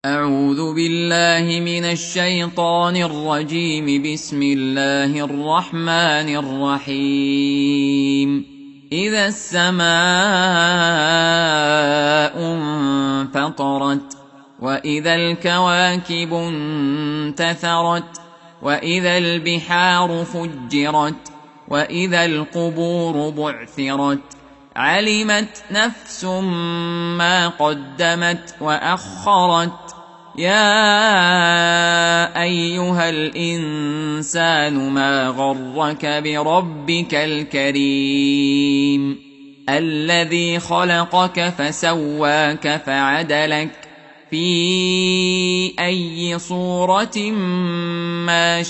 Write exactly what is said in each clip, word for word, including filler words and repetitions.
أعوذ بالله من الشيطان الرجيم. بسم الله الرحمن الرحيم. إذا السماء انفطرت، وإذا الكواكب انتثرت، وإذا البحار فجرت، وإذا القبور بعثرت، علمت نفس ما قدمت وأخرت. يا أيها الإنسان ما غرك بربك الكريم الذي خلقك فسواك فعدلك في أي صورة ما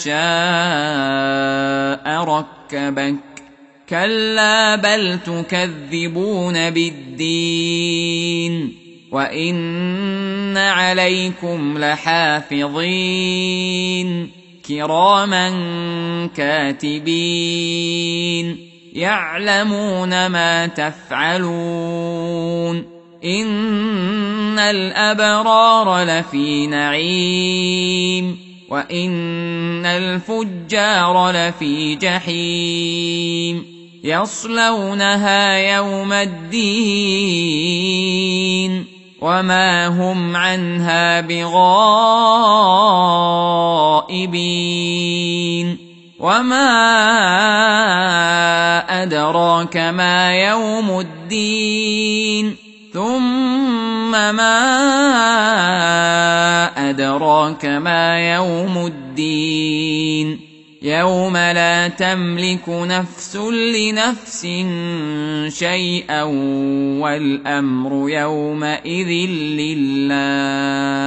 شاء ركبك. كلا بل تكذبون بالدين، وإن عليكم لحافظين كراما كاتبين يعلمون ما تفعلون. إن الأبرار لفي نعيم، وإن الفجار لفي جحيم يصلونها يوم الدين وما هم عنها بغائبين. وما أدراك ما يوم الدين، ثم ما أدراك ما يوم الدين. يوم لا تملك نفس لنفس شيئا والأمر يومئذ لله.